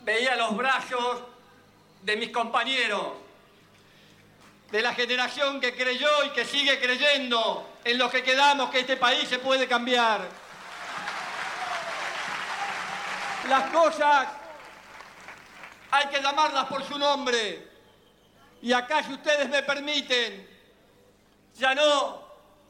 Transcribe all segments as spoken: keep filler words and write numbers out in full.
veía los brazos de mis compañeros, de la generación que creyó y que sigue creyendo en los que quedamos, que este país se puede cambiar. Las cosas hay que llamarlas por su nombre. Y acá, si ustedes me permiten, ya no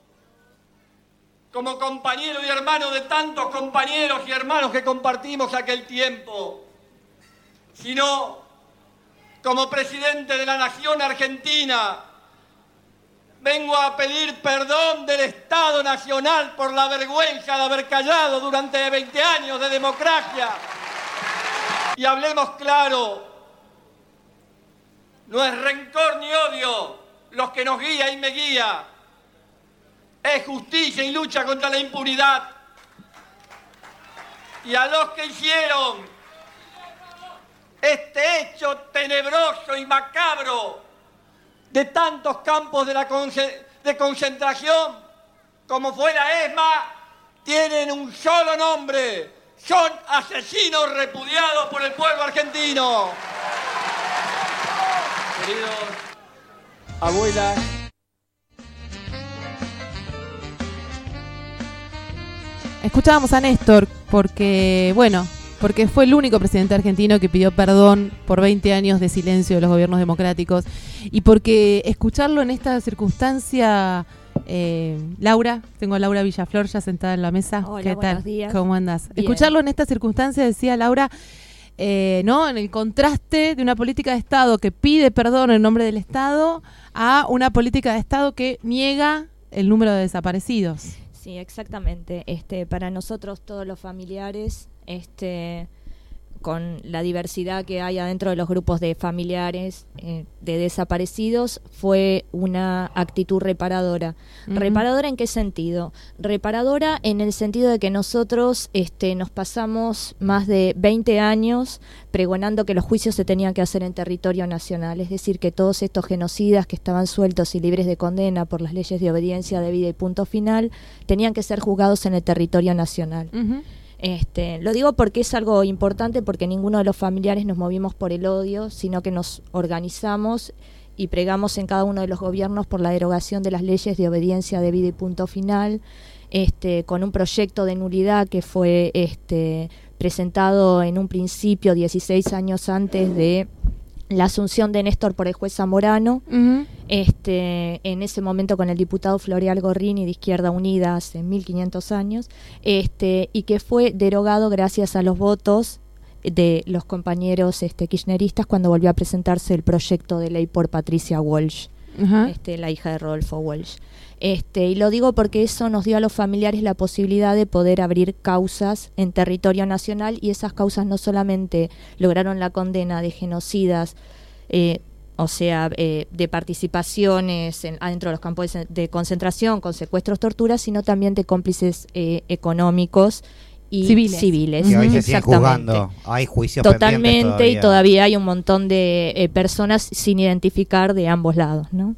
como compañero y hermano de tantos compañeros y hermanos que compartimos aquel tiempo, sino como presidente de la Nación Argentina, vengo a pedir perdón del Estado Nacional por la vergüenza de haber callado durante veinte años de democracia. Y hablemos claro, no es rencor ni odio los que nos guía y me guía, es justicia y lucha contra la impunidad. Y a los que hicieron este hecho tenebroso y macabro de tantos campos de, la conce- de concentración, como fue la ESMA, tienen un solo nombre: son asesinos repudiados por el pueblo argentino. Queridos abuelas, escuchábamos a Néstor porque, bueno, porque fue el único presidente argentino que pidió perdón por veinte años de silencio de los gobiernos democráticos, y porque escucharlo en esta circunstancia, eh, Laura, tengo a Laura Villaflor ya sentada en la mesa. Hola, ¿qué buenos tal? días. ¿Cómo andás? Bien. Escucharlo en esta circunstancia, decía Laura, eh, ¿no? En el contraste de una política de Estado que pide perdón en nombre del Estado a una política de Estado que niega el número de desaparecidos. Sí, exactamente. Este, para nosotros todos los familiares, este, con la diversidad que hay adentro de los grupos de familiares eh, de desaparecidos, fue una actitud reparadora. Uh-huh. ¿Reparadora en qué sentido? Reparadora en el sentido de que nosotros este, nos pasamos más de veinte años pregonando que los juicios se tenían que hacer en territorio nacional, es decir, que todos estos genocidas que estaban sueltos y libres de condena por las leyes de obediencia debida y punto final, tenían que ser juzgados en el territorio nacional. Uh-huh. Este, lo digo porque es algo importante, porque ninguno de los familiares nos movimos por el odio, sino que nos organizamos y pregamos en cada uno de los gobiernos por la derogación de las leyes de obediencia debida y punto final, este, con un proyecto de nulidad que fue este, presentado en un principio dieciséis años antes de la asunción de Néstor por el juez Zamorano, uh-huh. este, en ese momento con el diputado Floreal Gorrini de Izquierda Unida hace mil quinientos años, este, y que fue derogado gracias a los votos de los compañeros este, kirchneristas cuando volvió a presentarse el proyecto de ley por Patricia Walsh, uh-huh. este, la hija de Rodolfo Walsh. Este, y lo digo porque eso nos dio a los familiares la posibilidad de poder abrir causas en territorio nacional, y esas causas no solamente lograron la condena de genocidas, eh, o sea, eh, de participaciones en, adentro de los campos de, de concentración, con secuestros, torturas, sino también de cómplices eh, económicos y civiles. civiles. Y hoy se siguen juzgando, hay juicios totalmente, todavía. Y todavía hay un montón de eh, personas sin identificar de ambos lados, ¿no?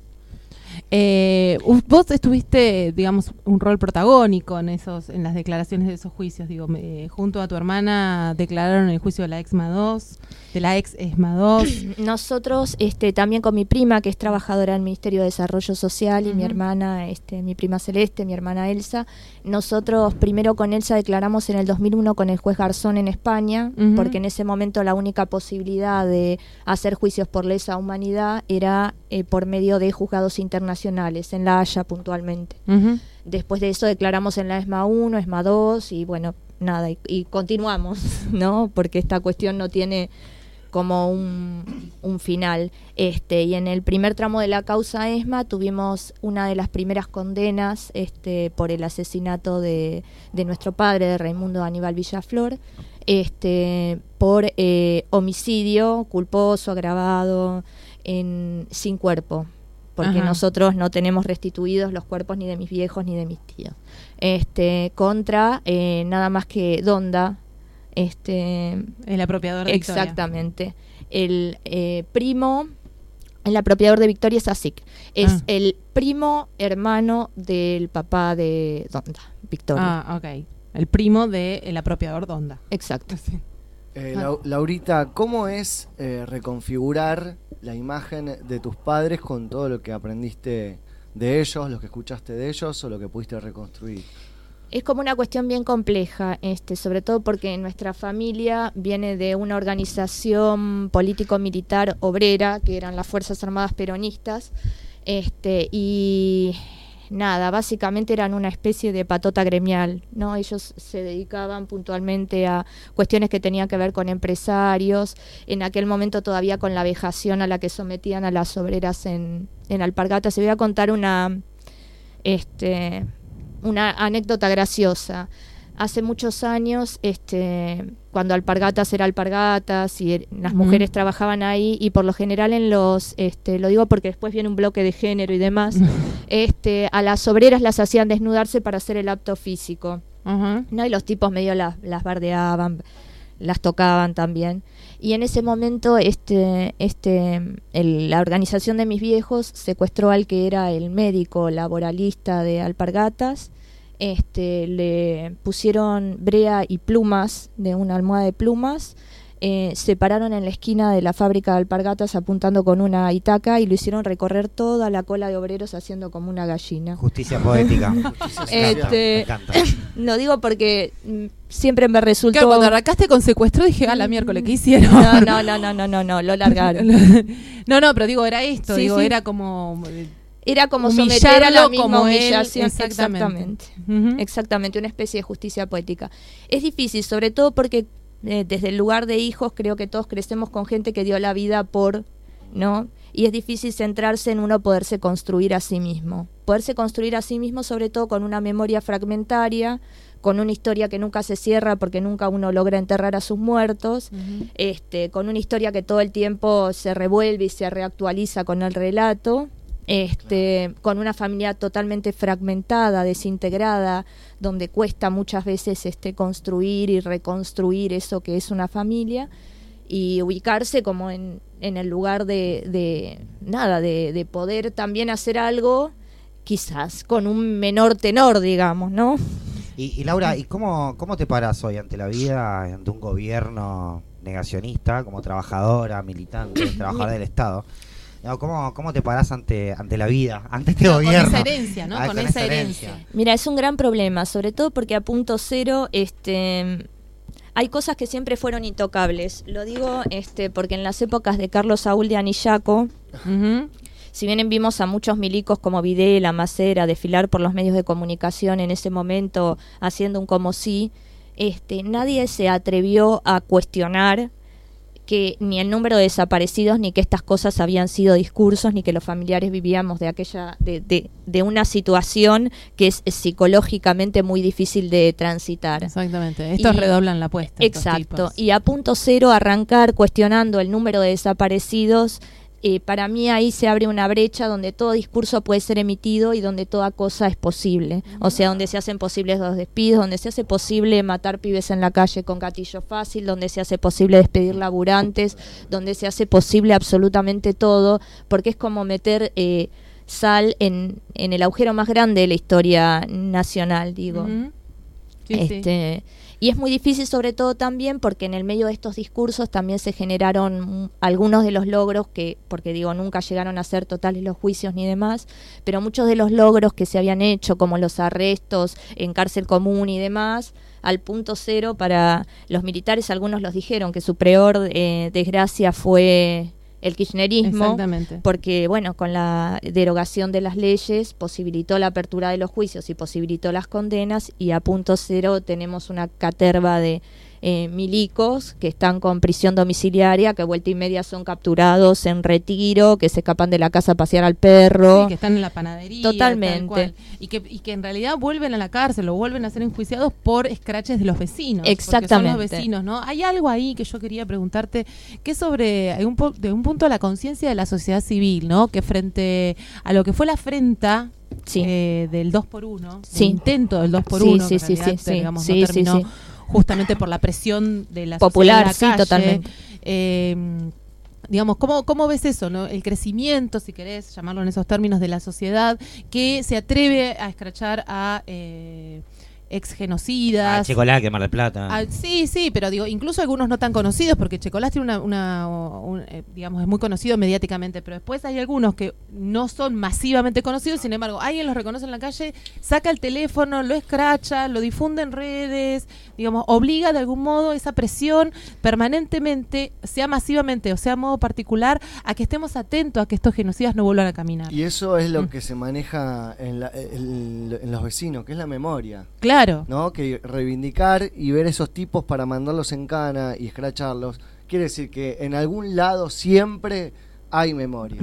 Eh, vos estuviste, digamos, un rol protagónico en esos, en las declaraciones de esos juicios, digo, eh, junto a tu hermana declararon el juicio de la ex M A dos, de la ex ESMA dos. Nosotros, este, también con mi prima, que es trabajadora del Ministerio de Desarrollo Social, y uh-huh. mi hermana, este, mi prima Celeste, mi hermana Elsa, nosotros primero con Elsa declaramos en el dos mil uno con el juez Garzón en España, uh-huh. porque en ese momento la única posibilidad de hacer juicios por lesa humanidad era eh, por medio de juzgados internacionales, en La Haya puntualmente. Uh-huh. Después de eso declaramos en la ESMA uno, ESMA dos, y bueno, nada, y, y continuamos, ¿no? Porque esta cuestión no tiene como un, un final. Este, y en el primer tramo de la causa ESMA tuvimos una de las primeras condenas este, por el asesinato de, de nuestro padre, de Raimundo Aníbal Villaflor, este, por eh, homicidio culposo, agravado, en, sin cuerpo, porque Ajá. nosotros no tenemos restituidos los cuerpos ni de mis viejos ni de mis tíos. Este, contra eh, nada más que Donda, este el apropiador de Victoria. Exactamente. El eh, primo, el apropiador de Victoria es ASIC. Es ah. el primo hermano del papá de Donda, Victoria. Ah, ok. El primo del apropiador Donda. Exacto. Sí. Eh, La- Laurita, ¿cómo es eh, reconfigurar la imagen de tus padres con todo lo que aprendiste de ellos, lo que escuchaste de ellos o lo que pudiste reconstruir? Es como una cuestión bien compleja, este, sobre todo porque nuestra familia viene de una organización político-militar obrera, que eran las Fuerzas Armadas Peronistas, este, y nada, básicamente eran una especie de patota gremial, ¿no? Ellos se dedicaban puntualmente a cuestiones que tenían que ver con empresarios, en aquel momento todavía con la vejación a la que sometían a las obreras en, en Alpargatas. Se voy a contar una... este una anécdota graciosa. Hace muchos años, este, cuando Alpargatas era Alpargatas y er, las uh-huh. mujeres trabajaban ahí, y por lo general en los, este, lo digo porque después viene un bloque de género y demás, uh-huh. este, a las obreras las hacían desnudarse para hacer el acto físico, uh-huh. ¿no? Y los tipos medio las, las bardeaban, las tocaban también. Y en ese momento este, este, el, la organización de mis viejos secuestró al que era el médico laboralista de Alpargatas, este, le pusieron brea y plumas, de una almohada de plumas, eh, se pararon en la esquina de la fábrica de Alpargatas apuntando con una itaca y lo hicieron recorrer toda la cola de obreros haciendo como una gallina. Justicia poética. este, me encanta. Lo digo porque mm, siempre me resultó... Claro, cuando arrancaste con secuestro dije, a la miércoles, ¿qué hicieron? No, no, no, no, no, no, no, lo largaron. no, no, pero digo, era esto, sí, digo, sí. era como... Era como someter a la misma humillación. Exactamente. Uh-huh. Exactamente, una especie de justicia poética. Es difícil, sobre todo porque eh, desde el lugar de hijos creo que todos crecemos con gente que dio la vida por, ¿no? Y es difícil centrarse en uno poderse construir a sí mismo. Poderse construir a sí mismo sobre todo con una memoria fragmentaria, con una historia que nunca se cierra porque nunca uno logra enterrar a sus muertos, uh-huh. este, con una historia que todo el tiempo se revuelve y se reactualiza con el relato. Este, con una familia totalmente fragmentada, desintegrada, donde cuesta muchas veces este, construir y reconstruir eso que es una familia, y ubicarse como en, en el lugar de, de nada, de, de poder también hacer algo, quizás con un menor tenor, digamos, ¿no? Y, y Laura, ¿y cómo, cómo te paras hoy ante la vida, ante un gobierno negacionista, como trabajadora, militante, trabajadora del Estado? No, ¿cómo, ¿Cómo te parás ante ante la vida, ante este no, gobierno? Con esa herencia, ¿no? Ah, con, con esa herencia. herencia. Mira, es un gran problema, sobre todo porque a punto cero este, hay cosas que siempre fueron intocables. Lo digo este, porque en las épocas de Carlos Saúl de Anillaco, uh-huh. si bien vimos a muchos milicos como Videla, Macera, desfilar por los medios de comunicación en ese momento haciendo un como sí, este, nadie se atrevió a cuestionar que ni el número de desaparecidos, ni que estas cosas habían sido discursos, ni que los familiares vivíamos de aquella de, de, de una situación que es, es psicológicamente muy difícil de transitar. Exactamente, estos y, redoblan la apuesta. Exacto, y a punto cero arrancar cuestionando el número de desaparecidos, eh, para mí ahí se abre una brecha donde todo discurso puede ser emitido y donde toda cosa es posible. O sea, donde se hacen posibles los despidos, donde se hace posible matar pibes en la calle con gatillo fácil, donde se hace posible despedir laburantes, donde se hace posible absolutamente todo, porque es como meter eh, sal en, en el agujero más grande de la historia nacional, digo. Uh-huh. Sí, este... sí. Y es muy difícil sobre todo también porque en el medio de estos discursos también se generaron algunos de los logros que, porque digo, nunca llegaron a ser totales los juicios ni demás, pero muchos de los logros que se habían hecho, como los arrestos en cárcel común y demás, al punto cero para los militares, algunos los dijeron que su peor eh, desgracia fue el kirchnerismo. Exactamente. Porque, bueno, con la derogación de las leyes posibilitó la apertura de los juicios y posibilitó las condenas, y a punto cero tenemos una caterva de eh, milicos que están con prisión domiciliaria, que vuelta y media son capturados en Retiro, que se escapan de la casa a pasear al perro. Sí, que están en la panadería. Totalmente. Y que, y que en realidad vuelven a la cárcel o vuelven a ser enjuiciados por escraches de los vecinos. Exactamente. Porque son los vecinos, ¿no? Hay algo ahí que yo quería preguntarte, que es sobre hay un po- de un punto la conciencia de la sociedad civil, ¿no? Que frente a lo que fue la afrenta sí. eh, del dos por uno, sí. el intento del dos por sí, uno, sí, que sí, en realidad, sí, digamos, sí, no terminó sí, sí. justamente por la presión de la popular, sociedad en la sí, calle. totalmente. Eh, digamos, ¿cómo, ¿cómo ves eso, no? El crecimiento, si querés llamarlo en esos términos, de la sociedad que se atreve a escrachar a... Eh, ex genocidas. Ah, Checolá, que Mar del Plata. Ah, sí, sí, pero digo, incluso algunos no tan conocidos, porque Checolás tiene una, una un, eh, digamos, es muy conocido mediáticamente, pero después hay algunos que no son masivamente conocidos, sin embargo, alguien los reconoce en la calle, saca el teléfono, lo escracha, lo difunde en redes, digamos, obliga de algún modo esa presión permanentemente, sea masivamente o sea a modo particular, a que estemos atentos a que estos genocidas no vuelvan a caminar. Y eso es lo Mm. que se maneja en, la- en- en los vecinos, que es la memoria. Claro. ¿No? Que reivindicar y ver esos tipos para mandarlos en cana y escracharlos, quiere decir que en algún lado siempre hay memoria.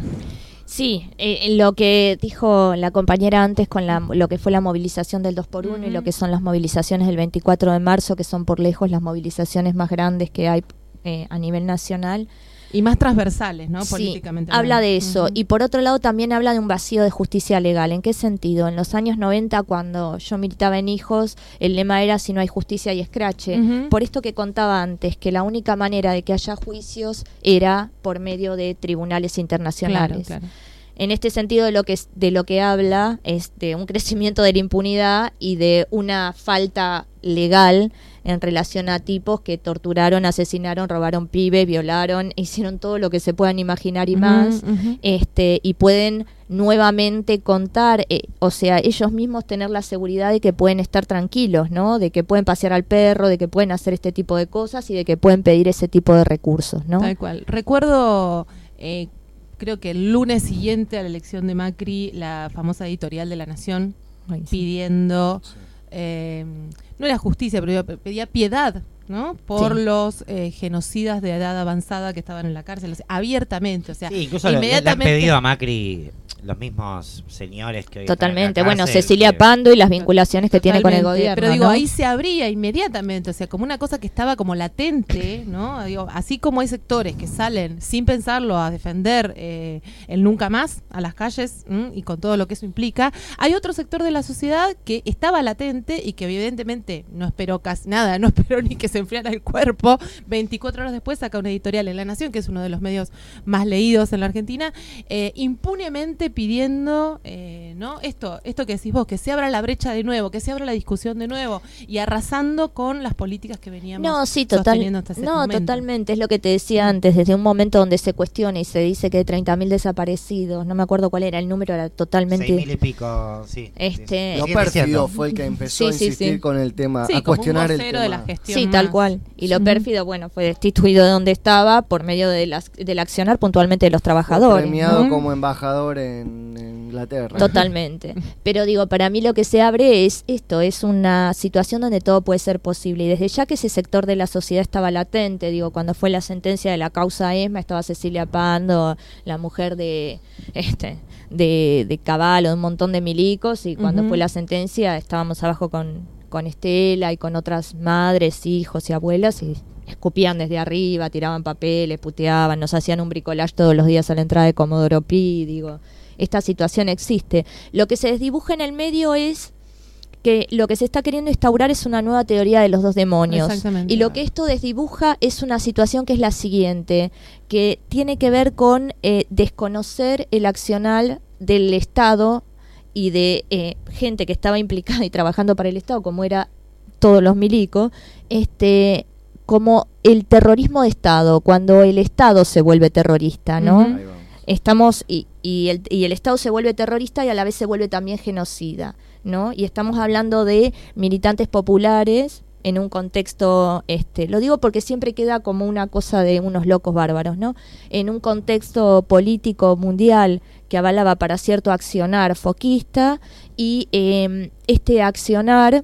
Sí, eh, lo que dijo la compañera antes con la, lo que fue la movilización del dos por uno Ujú. y lo que son las movilizaciones del veinticuatro de marzo, que son por lejos las movilizaciones más grandes que hay eh, a nivel nacional. Y más transversales, ¿no? Sí, Políticamente. habla hablando. de eso. Ujú. Y por otro lado también habla de un vacío de justicia legal. ¿En qué sentido? En los años noventa, cuando yo militaba en Hijos, el lema era si no hay justicia hay escrache. Ujú. Por esto que contaba antes, que la única manera de que haya juicios era por medio de tribunales internacionales. Claro, claro. En este sentido, de lo que es- de lo que habla es de un crecimiento de la impunidad y de una falta legal en relación a tipos que torturaron, asesinaron, robaron pibes, violaron, hicieron todo lo que se puedan imaginar y Ujú, más, ujú. este y pueden nuevamente contar, eh, o sea, ellos mismos tener la seguridad de que pueden estar tranquilos, ¿no? De que pueden pasear al perro, de que pueden hacer este tipo de cosas y de que pueden pedir ese tipo de recursos, ¿no? Tal cual. Recuerdo, eh, creo que el lunes siguiente a la elección de Macri, la famosa editorial de La Nación Ay, sí. pidiendo, eh, no era justicia, pero pedía piedad, ¿no? Por Sí. los eh, genocidas de edad avanzada que estaban en la cárcel, o sea, abiertamente, o sea, Sí, incluso le- le han inmediatamente. pedido a Macri los mismos señores que hoy están en la Totalmente. Bueno, cárcel, Cecilia que- Pando y las vinculaciones que tiene con el Totalmente, gobierno. Pero digo, ¿no? ahí se abría inmediatamente, o sea, como una cosa que estaba como latente, ¿no? Digo, así como hay sectores que salen sin pensarlo a defender eh, el nunca más a las calles, ¿m? Y con todo lo que eso implica, hay otro sector de la sociedad que estaba latente y que evidentemente no esperó casi nada, no esperó ni que se enfriara el cuerpo. veinticuatro horas después saca una editorial en La Nación, que es uno de los medios más leídos en la Argentina, eh, impunemente pidiendo Eh, ¿no? Esto, esto que decís vos, que se abra la brecha de nuevo, que se abra la discusión de nuevo y arrasando con las políticas que veníamos No, sí, total, sosteniendo hasta ese no, momento. totalmente, es lo que te decía antes, desde un momento donde se cuestiona y se dice que hay treinta mil desaparecidos, no me acuerdo cuál era, el número era totalmente... Seis mil y pico, sí. Este- sí, Lo sí. pérfido fue el que empezó a Sí, sí, insistir sí. con el tema, Sí, a como cuestionar un el vocero tema. de la gestión Sí, tal más. cual. Y lo Ujú. pérfido, bueno, fue destituido de donde estaba por medio de las, del accionar puntualmente de los Fue trabajadores. premiado ¿no? como embajador en, en Inglaterra. Totalmente. Pero digo, para mí lo que se abre es esto, es una situación donde todo puede ser posible. Y desde ya que ese sector de la sociedad estaba latente, digo, cuando fue la sentencia de la causa ESMA, estaba Cecilia Pando, la mujer de este de, de Caballo, de un montón de milicos, y cuando Ujú. fue la sentencia estábamos abajo con, con Estela y con otras madres, hijos y abuelas, y escupían desde arriba, tiraban papeles, puteaban, nos hacían un bricolage todos los días a la entrada de Comodoro Pi, digo, esta situación existe. Lo que se desdibuja en el medio es que lo que se está queriendo instaurar es una nueva teoría de los dos demonios. Exactamente. Y lo que esto desdibuja es una situación que es la siguiente, que tiene que ver con eh, desconocer el accional del Estado y de eh, gente que estaba implicada y trabajando para el Estado, como era todos los milicos, este, como el terrorismo de Estado, cuando el Estado se vuelve terrorista, ¿no? Ujú. Ahí vamos. Estamos y, y, el, y el Estado se vuelve terrorista y a la vez se vuelve también genocida, ¿no? Y estamos hablando de militantes populares en un contexto, este, lo digo porque siempre queda como una cosa de unos locos bárbaros, ¿no? En un contexto político mundial que avalaba para cierto accionar foquista y eh, este accionar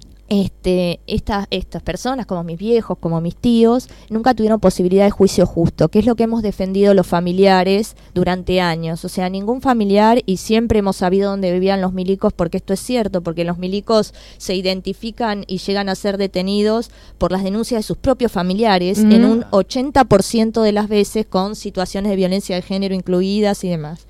Este, estas estas personas, como mis viejos, como mis tíos, nunca tuvieron posibilidad de juicio justo, que es lo que hemos defendido los familiares durante años. O sea, ningún familiar, y siempre hemos sabido dónde vivían los milicos, porque esto es cierto, porque los milicos se identifican y llegan a ser detenidos por las denuncias de sus propios familiares, Mm. en un ochenta por ciento de las veces con situaciones de violencia de género incluidas y demás.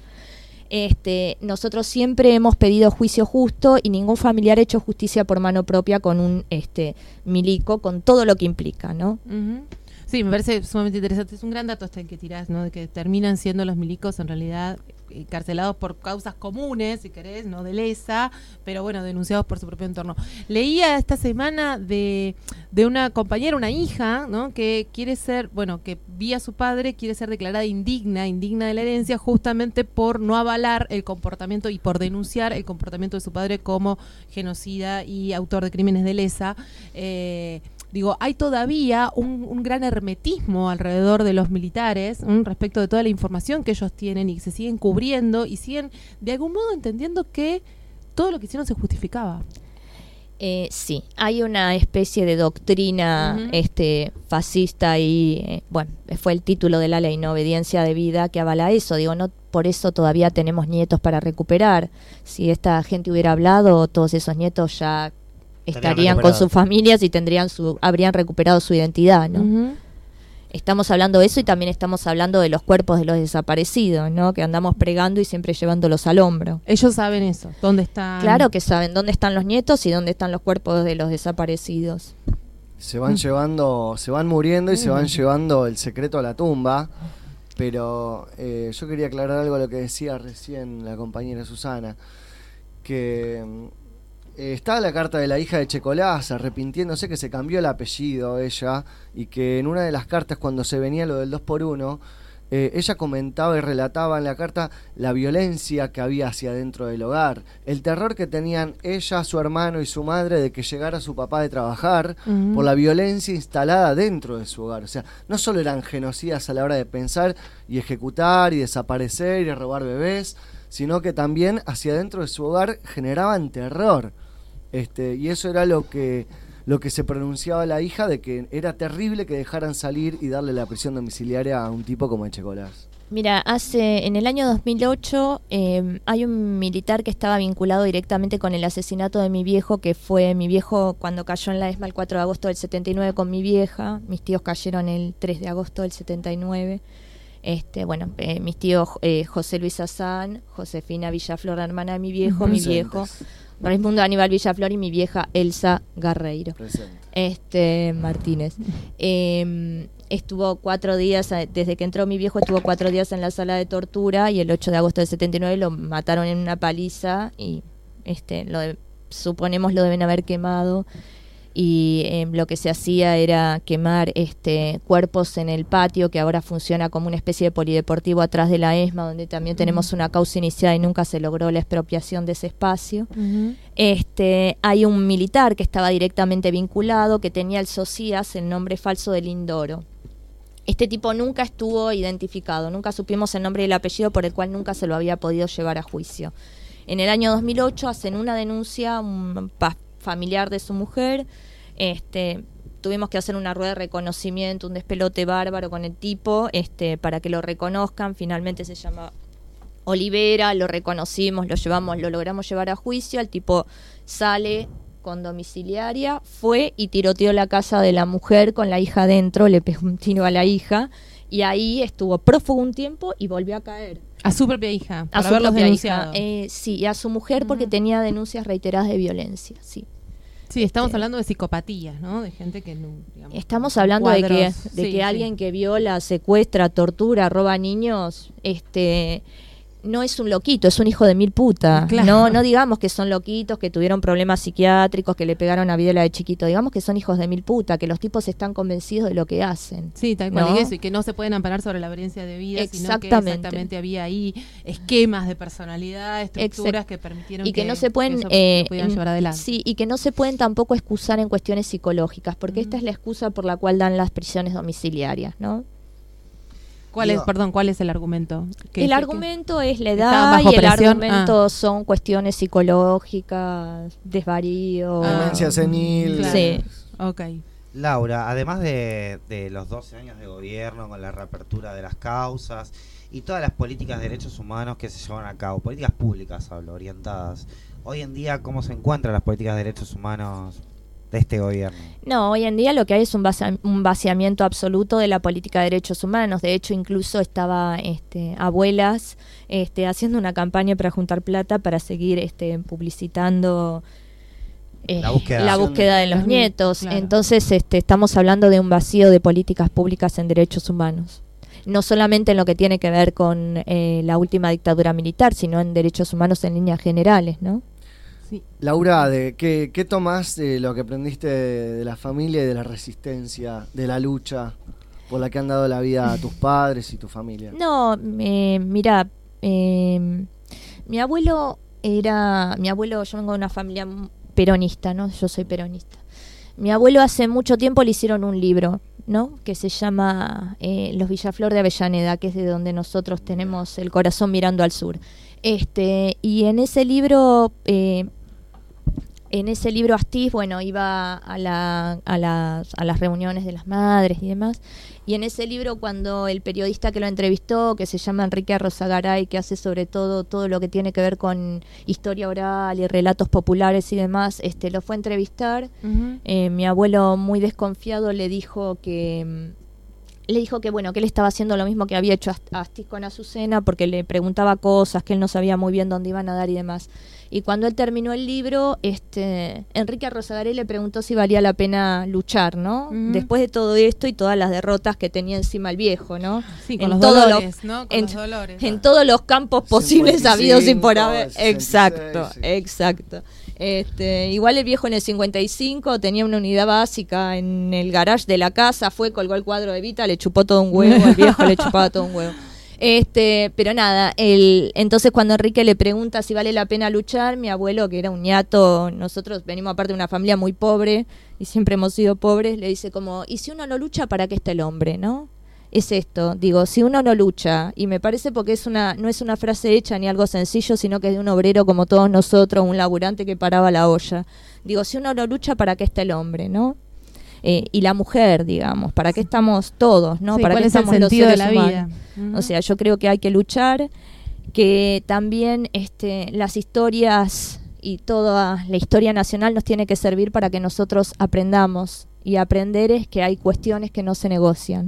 Este, nosotros siempre hemos pedido juicio justo y ningún familiar ha hecho justicia por mano propia con un este milico, con todo lo que implica, ¿no? Ujú. Sí, me parece sumamente interesante. Es un gran dato este que tirás, ¿no? De que terminan siendo los milicos en realidad encarcelados por causas comunes, si querés, no de lesa, pero bueno, denunciados por su propio entorno. Leía esta semana de, de una compañera, una hija, ¿no? Que quiere ser, bueno, que vía su padre, quiere ser declarada indigna, indigna de la herencia, justamente por no avalar el comportamiento y por denunciar el comportamiento de su padre como genocida y autor de crímenes de lesa. Eh, Digo, hay todavía un, un gran hermetismo alrededor de los militares ¿m? respecto de toda la información que ellos tienen y que se siguen cubriendo y siguen de algún modo entendiendo que todo lo que hicieron se justificaba. Eh, sí, hay una especie de doctrina uh-huh. este, fascista y, eh, bueno, fue el título de la ley, ¿no? Obediencia debida, que avala eso. Digo, no por eso todavía tenemos nietos para recuperar. Si esta gente hubiera hablado, todos esos nietos ya estarían con sus familias y tendrían su, habrían recuperado su identidad, ¿no? Uh-huh. Estamos hablando de eso y también estamos hablando de los cuerpos de los desaparecidos, ¿no? Que andamos pregando y siempre llevándolos al hombro. Ellos saben eso, ¿dónde están? Claro que saben dónde están los nietos y dónde están los cuerpos de los desaparecidos. Se van mm. llevando, se van muriendo y mm. se van llevando el secreto a la tumba. Pero eh, yo quería aclarar algo a lo que decía recién la compañera Susana, que Eh, estaba la carta de la hija de Checolás arrepintiéndose que se cambió el apellido ella, y que en una de las cartas, cuando se venía lo del dos por uno, eh, ella comentaba y relataba en la carta la violencia que había hacia dentro del hogar, el terror que tenían ella, su hermano y su madre de que llegara su papá de trabajar, uh-huh. por la violencia instalada dentro de su hogar. O sea, no solo eran genocidas a la hora de pensar y ejecutar y desaparecer y robar bebés, sino que también hacia dentro de su hogar generaban terror. Este, y eso era lo que lo que se pronunciaba la hija, de que era terrible que dejaran salir y darle la prisión domiciliaria a un tipo como Echecolás. Mira, hace en el año dos mil ocho eh, hay un militar que estaba vinculado directamente con el asesinato de mi viejo, que fue mi viejo cuando cayó en la ESMA el cuatro de agosto del setenta y nueve con mi vieja. Mis tíos cayeron el tres de agosto del setenta y nueve. Este, bueno, eh, mis tíos eh, José Luis Azán, Josefina Villaflor, hermana de mi viejo, mi viejo Raimundo Aníbal Villaflor y mi vieja Elsa Garreiro. Presente. Este Martínez. Eh, estuvo cuatro días, desde que entró mi viejo, estuvo cuatro días en la sala de tortura y el ocho de agosto del setenta y nueve lo mataron en una paliza y este, lo de, suponemos lo deben haber quemado. Y eh, lo que se hacía era quemar este cuerpos en el patio, que ahora funciona como una especie de polideportivo atrás de la ESMA, donde también tenemos una causa iniciada y nunca se logró la expropiación de ese espacio. Uh-huh. Este, hay un militar que estaba directamente vinculado, que tenía el SOCIAS, el nombre falso de Lindoro. Este tipo nunca estuvo identificado, nunca supimos el nombre y el apellido, por el cual nunca se lo había podido llevar a juicio. En el año dos mil ocho hacen una denuncia, un pa- familiar de su mujer. Este, tuvimos que hacer una rueda de reconocimiento, un despelote bárbaro con el tipo, este, para que lo reconozcan. Finalmente se llama Olivera, lo reconocimos, lo llevamos, lo logramos llevar a juicio. El tipo sale con domiciliaria, fue y tiroteó la casa de la mujer con la hija dentro, le pegó un tiro a la hija y ahí estuvo prófugo un tiempo y volvió a caer. A su propia hija, a su propia hija. Eh, sí, y a su mujer porque uh-huh. tenía denuncias reiteradas de violencia, sí. Sí, estamos este, hablando de psicopatías, ¿no? De gente que no, digamos, estamos hablando cuadros, de que de sí, que sí. alguien que viola, secuestra, tortura, roba niños, este no es un loquito, es un hijo de mil puta. Claro. No, no digamos que son loquitos, que tuvieron problemas psiquiátricos, que le pegaron a Videla de chiquito. Digamos que son hijos de mil puta, que los tipos están convencidos de lo que hacen. Sí, tal cual, ¿no? y eso, y que no se pueden amparar sobre la violencia de vida, sino que exactamente había ahí esquemas de personalidad, estructuras Exact- que permitieron y que, que no se pueden, que eh, lo pudieran llevar adelante. Sí, y que no se pueden tampoco excusar en cuestiones psicológicas, porque mm. esta es la excusa por la cual dan las prisiones domiciliarias, ¿no? ¿Cuál es, perdón, cuál es el argumento? El argumento es la edad y el presión? argumento ah. son cuestiones psicológicas, desvarío. Demencia ah. senil. Claro. Sí. Ok. Laura, además de, de los doce años de gobierno con la reapertura de las causas y todas las políticas de derechos humanos que se llevan a cabo, políticas públicas, hablo, orientadas, hoy en día, ¿cómo se encuentran las políticas de derechos humanos de este gobierno? No, hoy en día lo que hay es un, vaci- un vaciamiento absoluto de la política de derechos humanos. De hecho, incluso estaba este, Abuelas este, haciendo una campaña para juntar plata para seguir este, publicitando eh, la búsqueda, la búsqueda de los nietos. Claro. Entonces este, estamos hablando de un vacío de políticas públicas en derechos humanos. no solamente en lo que tiene que ver con eh, la última dictadura militar, sino en derechos humanos en líneas generales, ¿no? Sí. Laura, de, ¿qué, ¿qué tomás de lo que aprendiste de, de la familia y de la resistencia, de la lucha por la que han dado la vida a tus padres y tu familia? No, eh, mira, eh, mi abuelo era, mi abuelo, yo vengo de una familia peronista, ¿no? Yo soy peronista. Mi abuelo hace mucho tiempo le hicieron un libro, ¿no? Que se llama eh, Los Villaflor de Avellaneda, que es de donde nosotros tenemos el corazón mirando al sur. Este, y en ese libro, eh, en ese libro Astiz, bueno, iba a, la, a, las, a las reuniones de las madres y demás. Y en ese libro, cuando el periodista que lo entrevistó, que se llama Enrique Arrozagaray, que hace sobre todo todo lo que tiene que ver con historia oral y relatos populares y demás, este, lo fue a entrevistar. Uh-huh. Eh, mi abuelo, muy desconfiado, le dijo que le dijo que bueno, que él estaba haciendo lo mismo que había hecho Astiz con Azucena, porque le preguntaba cosas que él no sabía muy bien dónde iban a dar y demás. Y cuando él terminó el libro, este, Enrique Arrozagaray le preguntó si valía la pena luchar, ¿no? Uh-huh. Después de todo esto y todas las derrotas que tenía encima el viejo, ¿no? Sí, con en los todo dolores, lo, ¿no? Con en, los dolores. En todos los campos posibles habidos y por haber. sesenta y seis, Exacto, sí. exacto. Este, igual el viejo en el cincuenta y cinco tenía una unidad básica en el garage de la casa, fue, colgó el cuadro de Evita, le chupó todo un huevo, el viejo le chupaba todo un huevo. Este, pero nada, el, entonces cuando Enrique le pregunta si vale la pena luchar, mi abuelo, que era un ñato, nosotros venimos aparte de una familia muy pobre y siempre hemos sido pobres, le dice como, ¿y si uno no lucha, para qué está el hombre, no? Es esto, digo, si uno no lucha, y me parece porque es una, no es una frase hecha ni algo sencillo, sino que es de un obrero como todos nosotros, un laburante que paraba la olla. Digo, si uno no lucha, ¿para qué está el hombre, no? Eh, y la mujer, digamos, ¿para qué estamos todos, no? Sí, ¿Para ¿cuál qué es el estamos los sentido de seres la humanos? vida? Uh-huh. O sea, yo creo que hay que luchar, que también este, las historias y toda la historia nacional nos tiene que servir para que nosotros aprendamos. Y aprender es que hay cuestiones que no se negocian.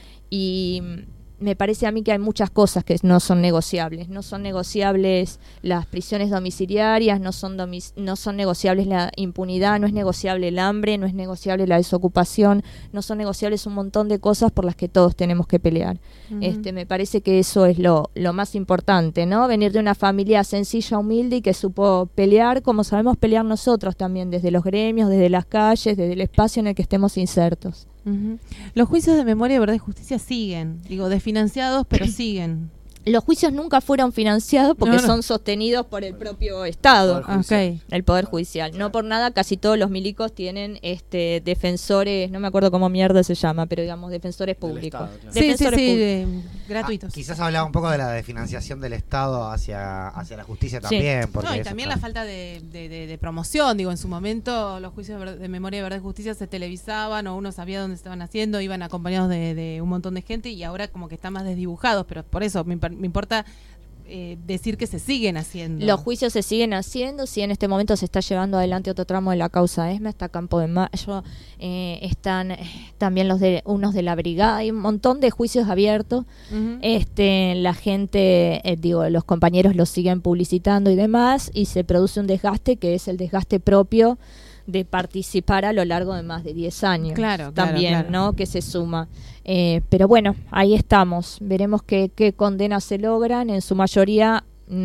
Y me parece a mí que hay muchas cosas que no son negociables. No son negociables las prisiones domiciliarias, no son, domic- no son negociables la impunidad, no es negociable el hambre, no es negociable la desocupación, no son negociables un montón de cosas por las que todos tenemos que pelear. Uh-huh. Este, me parece que eso es lo, lo más importante, ¿no? Venir de una familia sencilla, humilde y que supo pelear como sabemos pelear nosotros también, desde los gremios, desde las calles, desde el espacio en el que estemos insertos. Uh-huh. Los juicios de memoria, verdad y justicia siguen, digo, desfinanciados, pero siguen. Los juicios nunca fueron financiados porque no, no. son sostenidos por el propio Estado, Poder okay. el Poder Judicial. No por nada, casi todos los milicos tienen este defensores, no me acuerdo cómo mierda se llama, pero digamos defensores públicos. Estado, claro. Defensores sí, sí, sí, públicos. de, gratuitos. Ah, quizás hablaba un poco de la desfinanciación del Estado hacia, hacia la justicia también. Sí. Porque No, y eso también está... la falta de, de, de, de promoción. Digo, en su momento los juicios de, de memoria, de verdad y justicia se televisaban o uno sabía dónde estaban haciendo, iban acompañados de, de un montón de gente y ahora como que están más desdibujados, pero por eso me, me importa eh, decir que se siguen haciendo. Los juicios se siguen haciendo, sí, en este momento se está llevando adelante otro tramo de la causa ESMA, está Campo de Mayo, eh, están eh, también los de unos de la brigada, hay un montón de juicios abiertos. Uh-huh. Este, la gente, eh, digo, los compañeros los siguen publicitando y demás, y se produce un desgaste que es el desgaste propio de participar a lo largo de más de diez años. Claro, también, claro, claro. ¿no? Que se suma. Eh, pero bueno, ahí estamos. Veremos qué, qué condenas se logran. En su mayoría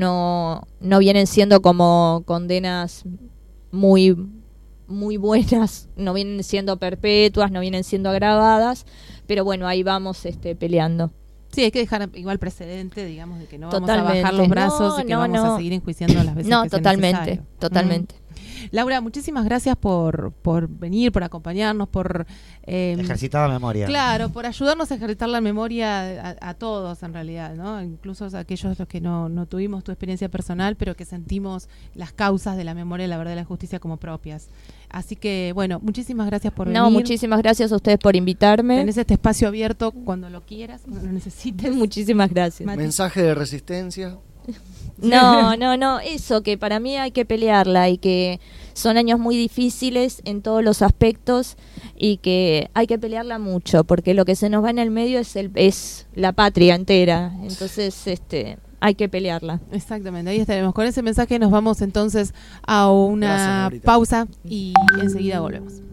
no, no vienen siendo como condenas muy, muy buenas, no vienen siendo perpetuas, no vienen siendo agravadas, pero bueno, ahí vamos este, peleando. Sí, hay que dejar igual precedente, digamos, de que no totalmente. vamos a bajar los brazos no, y que no, vamos no. a seguir enjuiciando las veces no, que sea totalmente, necesario. Totalmente. Mm. Laura, muchísimas gracias por, por venir, por acompañarnos, por... Eh, ejercitar la memoria. Claro, por ayudarnos a ejercitar la memoria a, a todos en realidad, ¿no? Incluso a aquellos los que no, no tuvimos tu experiencia personal, pero que sentimos las causas de la memoria, la verdad y la justicia como propias. Así que, bueno, muchísimas gracias por venir. No, muchísimas gracias a ustedes por invitarme. Tenés este espacio abierto cuando lo quieras, cuando lo necesites. Muchísimas gracias. Mati. Mensaje de resistencia. No, no, no, eso, que para mí hay que pelearla y que son años muy difíciles en todos los aspectos y que hay que pelearla mucho porque lo que se nos va en el medio es el, es la patria entera, entonces este hay que pelearla. Exactamente, ahí estaremos. Con ese mensaje nos vamos entonces a una Gracias, Laurita. pausa y enseguida volvemos.